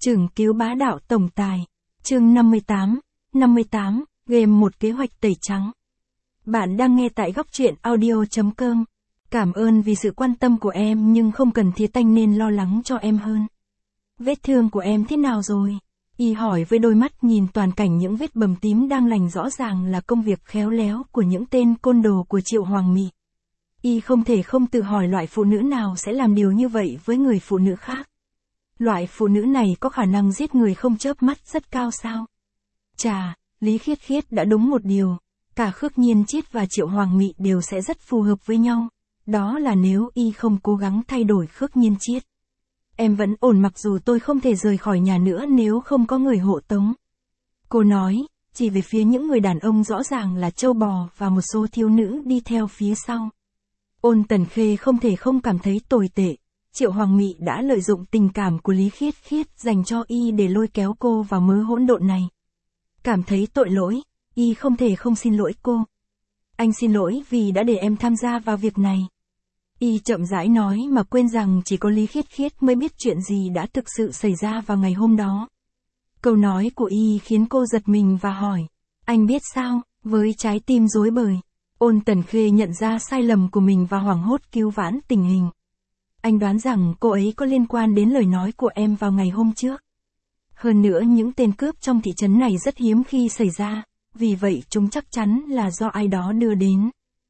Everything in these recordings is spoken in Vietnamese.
Chừng cứu bá đạo tổng tài. Chương 58, game một kế hoạch tẩy trắng. Bạn đang nghe tại góc truyện audio.com. Cảm ơn vì sự quan tâm của em nhưng không cần thiết anh nên lo lắng cho em hơn. Vết thương của em thế nào rồi? Y hỏi với đôi mắt nhìn toàn cảnh những vết bầm tím đang lành, rõ ràng là công việc khéo léo của những tên côn đồ của Triệu Hoàng Mị. Y không thể không tự hỏi loại phụ nữ nào sẽ làm điều như vậy với người phụ nữ khác. Loại phụ nữ này có khả năng giết người không chớp mắt rất cao sao? Chà, Lý Khiết Khiết đã đúng một điều, cả Khước Nhiên Chiết và Triệu Hoàng Mị đều sẽ rất phù hợp với nhau, đó là nếu Y không cố gắng thay đổi Khước Nhiên Chiết. Em vẫn ổn mặc dù tôi không thể rời khỏi nhà nữa nếu không có người hộ tống. Cô nói, chỉ về phía những người đàn ông rõ ràng là trâu bò và một số thiếu nữ đi theo phía sau. Ôn Tần Khê không thể không cảm thấy tồi tệ. Triệu Hoàng Mị đã lợi dụng tình cảm của Lý Khiết Khiết dành cho Y để lôi kéo cô vào mớ hỗn độn này. Cảm thấy tội lỗi, Y không thể không xin lỗi cô. Anh xin lỗi vì đã để em tham gia vào việc này. Y chậm rãi nói mà quên rằng chỉ có Lý Khiết Khiết mới biết chuyện gì đã thực sự xảy ra vào ngày hôm đó. Câu nói của Y khiến cô giật mình và hỏi, anh biết sao? Với trái tim rối bời, Ôn Tần Khê nhận ra sai lầm của mình và hoảng hốt cứu vãn tình hình. Anh đoán rằng cô ấy có liên quan đến lời nói của em vào ngày hôm trước. Hơn nữa những tên cướp trong thị trấn này rất hiếm khi xảy ra, vì vậy chúng chắc chắn là do ai đó đưa đến.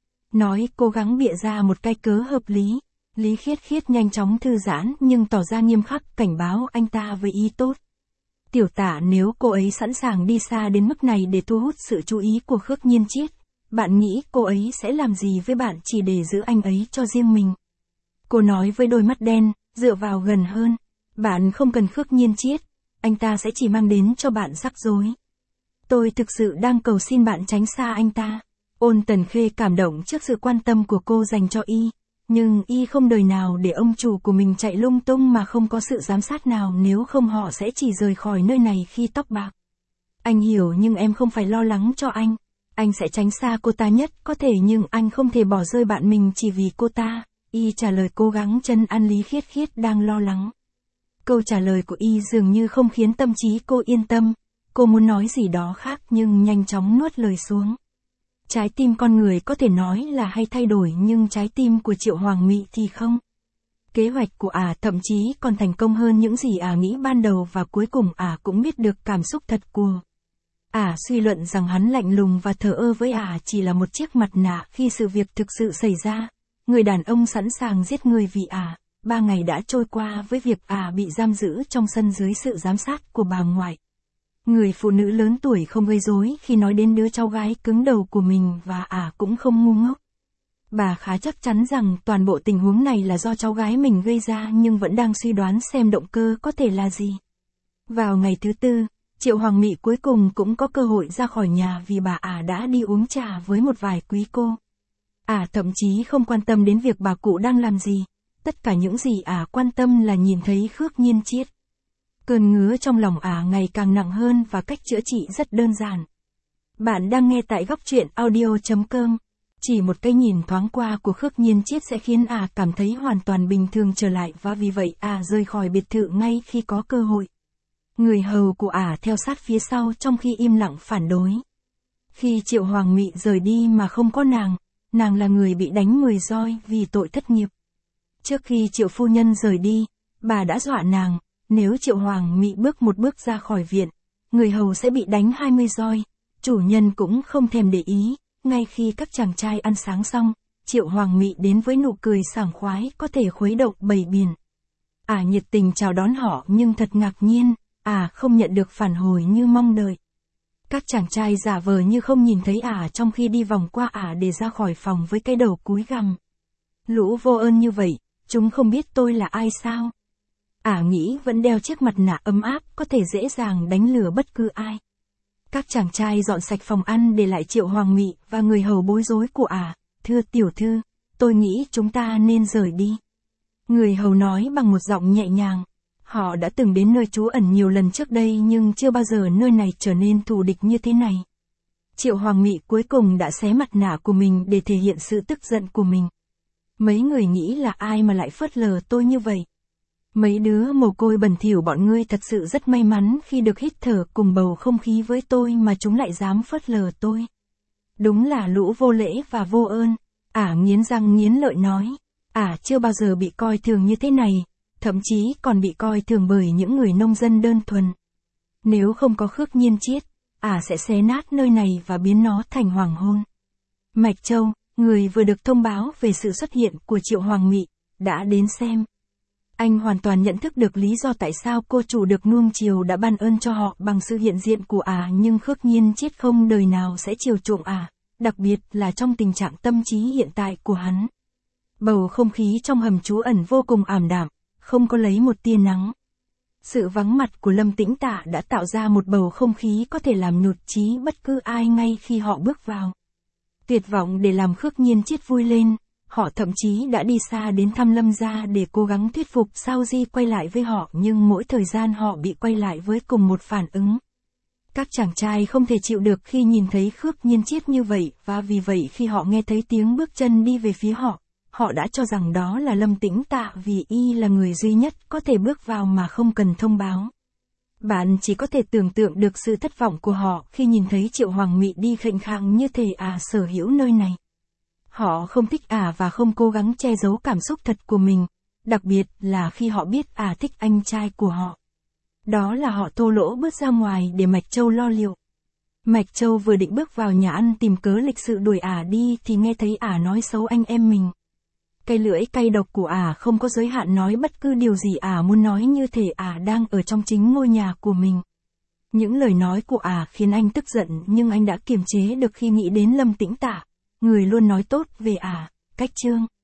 Nói cố gắng bịa ra một cái cớ hợp lý. Lý Khiết Khiết nhanh chóng thư giãn nhưng tỏ ra nghiêm khắc, cảnh báo anh ta với ý tốt. Tiểu Tả, nếu cô ấy sẵn sàng đi xa đến mức này để thu hút sự chú ý của Khước Nhiên Chiết, bạn nghĩ cô ấy sẽ làm gì với bạn chỉ để giữ anh ấy cho riêng mình? Cô nói với đôi mắt đen, dựa vào gần hơn. Bạn không cần Khước Nhiên Chiết, anh ta sẽ chỉ mang đến cho bạn rắc rối. Tôi thực sự đang cầu xin bạn tránh xa anh ta. Ôn Tần Khê cảm động trước sự quan tâm của cô dành cho Y, nhưng Y không đời nào để ông chủ của mình chạy lung tung mà không có sự giám sát nào, nếu không họ sẽ chỉ rời khỏi nơi này khi tóc bạc. Anh hiểu nhưng em không phải lo lắng cho anh. Anh sẽ tránh xa cô ta nhất có thể nhưng anh không thể bỏ rơi bạn mình chỉ vì cô ta. Y trả lời cố gắng trấn an Lý Khiết Khiết đang lo lắng. Câu trả lời của Y dường như không khiến tâm trí cô yên tâm. Cô muốn nói gì đó khác nhưng nhanh chóng nuốt lời xuống. Trái tim con người có thể nói là hay thay đổi nhưng trái tim của Triệu Hoàng Mị thì không. Kế hoạch của thậm chí còn thành công hơn những gì nghĩ ban đầu và cuối cùng cũng biết được cảm xúc thật của. Suy luận rằng hắn lạnh lùng và thờ ơ với chỉ là một chiếc mặt nạ khi sự việc thực sự xảy ra. Người đàn ông sẵn sàng giết người vì 3 ngày đã trôi qua với việc bị giam giữ trong sân dưới sự giám sát của bà ngoại. Người phụ nữ lớn tuổi không gây rối khi nói đến đứa cháu gái cứng đầu của mình và cũng không ngu ngốc. Bà khá chắc chắn rằng toàn bộ tình huống này là do cháu gái mình gây ra nhưng vẫn đang suy đoán xem động cơ có thể là gì. Vào ngày thứ tư, Triệu Hoàng Mị cuối cùng cũng có cơ hội ra khỏi nhà vì bà đã đi uống trà với một vài quý cô. Thậm chí không quan tâm đến việc bà cụ đang làm gì. Tất cả những gì quan tâm là nhìn thấy Khước Nhiên Chiết. Cơn ngứa trong lòng ngày càng nặng hơn và cách chữa trị rất đơn giản. Bạn đang nghe tại góc truyện audio.com. Chỉ một cái nhìn thoáng qua của Khước Nhiên Chiết sẽ khiến cảm thấy hoàn toàn bình thường trở lại và vì vậy rời khỏi biệt thự ngay khi có cơ hội. Người hầu của theo sát phía sau trong khi im lặng phản đối. Khi Triệu Hoàng Mị rời đi mà không có nàng là người bị đánh 10 roi vì tội thất nghiệp. Trước khi Triệu phu nhân rời đi, bà đã dọa nàng, nếu Triệu Hoàng Mị bước một bước ra khỏi viện, người hầu sẽ bị đánh 20 roi. Chủ nhân cũng không thèm để ý, ngay khi các chàng trai ăn sáng xong, Triệu Hoàng Mị đến với nụ cười sảng khoái có thể khuấy động bầy biển. Nhiệt tình chào đón họ nhưng thật ngạc nhiên, không nhận được phản hồi như mong đợi. Các chàng trai giả vờ như không nhìn thấy trong khi đi vòng qua để ra khỏi phòng với cái đầu cúi gằm. Lũ vô ơn như vậy, chúng không biết tôi là ai sao? Nghĩ vẫn đeo chiếc mặt nạ ấm áp có thể dễ dàng đánh lừa bất cứ ai. Các chàng trai dọn sạch phòng ăn để lại Triệu Hoàng Mị và người hầu bối rối của thưa tiểu thư, tôi nghĩ chúng ta nên rời đi. Người hầu nói bằng một giọng nhẹ nhàng. Họ đã từng đến nơi trú ẩn nhiều lần trước đây nhưng chưa bao giờ nơi này trở nên thù địch như thế này. Triệu Hoàng Mị cuối cùng đã xé mặt nạ của mình để thể hiện sự tức giận của mình. Mấy người nghĩ là ai mà lại phớt lờ tôi như vậy? Mấy đứa mồ côi bẩn thỉu bọn ngươi thật sự rất may mắn khi được hít thở cùng bầu không khí với tôi mà chúng lại dám phớt lờ tôi. Đúng là lũ vô lễ và vô ơn. Ả nghiến răng nghiến lợi nói. Ả chưa bao giờ bị coi thường như thế này, thậm chí còn bị coi thường bởi những người nông dân đơn thuần. Nếu không có Khước Nhiên Chiết, Ả sẽ xé nát nơi này và biến nó thành hoàng hôn. Mạch Châu, người vừa được thông báo về sự xuất hiện của Triệu Hoàng Mị, đã đến xem. Anh hoàn toàn nhận thức được lý do tại sao cô chủ được nuông chiều đã ban ơn cho họ bằng sự hiện diện của Ả, nhưng Khước Nhiên Chiết không đời nào sẽ chiều chuộng Ả, đặc biệt là trong tình trạng tâm trí hiện tại của hắn. Bầu không khí trong hầm trú ẩn vô cùng ảm đạm, không có lấy một tia nắng. Sự vắng mặt của Lâm Tĩnh Tạ đã tạo ra một bầu không khí có thể làm nhụt chí bất cứ ai ngay khi họ bước vào. Tuyệt vọng để làm Khước Nhiên Chiết vui lên, họ thậm chí đã đi xa đến thăm Lâm gia để cố gắng thuyết phục Sao Di quay lại với họ, nhưng mỗi thời gian họ bị quay lại với cùng một phản ứng. Các chàng trai không thể chịu được khi nhìn thấy Khước Nhiên Chiết như vậy, và vì vậy khi họ nghe thấy tiếng bước chân đi về phía họ, họ đã cho rằng đó là Lâm Tĩnh Tạ vì y là người duy nhất có thể bước vào mà không cần thông báo. Bạn chỉ có thể tưởng tượng được sự thất vọng của họ khi nhìn thấy Triệu Hoàng Mị đi khệnh khạng như thể Ả sở hữu nơi này. Họ không thích Ả và không cố gắng che giấu cảm xúc thật của mình, đặc biệt là khi họ biết Ả thích anh trai của họ. Đó là họ thô lỗ bước ra ngoài để Mạch Châu lo liệu. Mạch Châu vừa định bước vào nhà ăn tìm cớ lịch sự đuổi Ả đi thì nghe thấy Ả nói xấu anh em mình. Cái lưỡi cay độc của Ả không có giới hạn, nói bất cứ điều gì Ả muốn nói như thể Ả đang ở trong chính ngôi nhà của mình. Những lời nói của Ả khiến anh tức giận, nhưng anh đã kiềm chế được khi nghĩ đến Lâm Tĩnh Tạ, người luôn nói tốt về Ả. Cách chương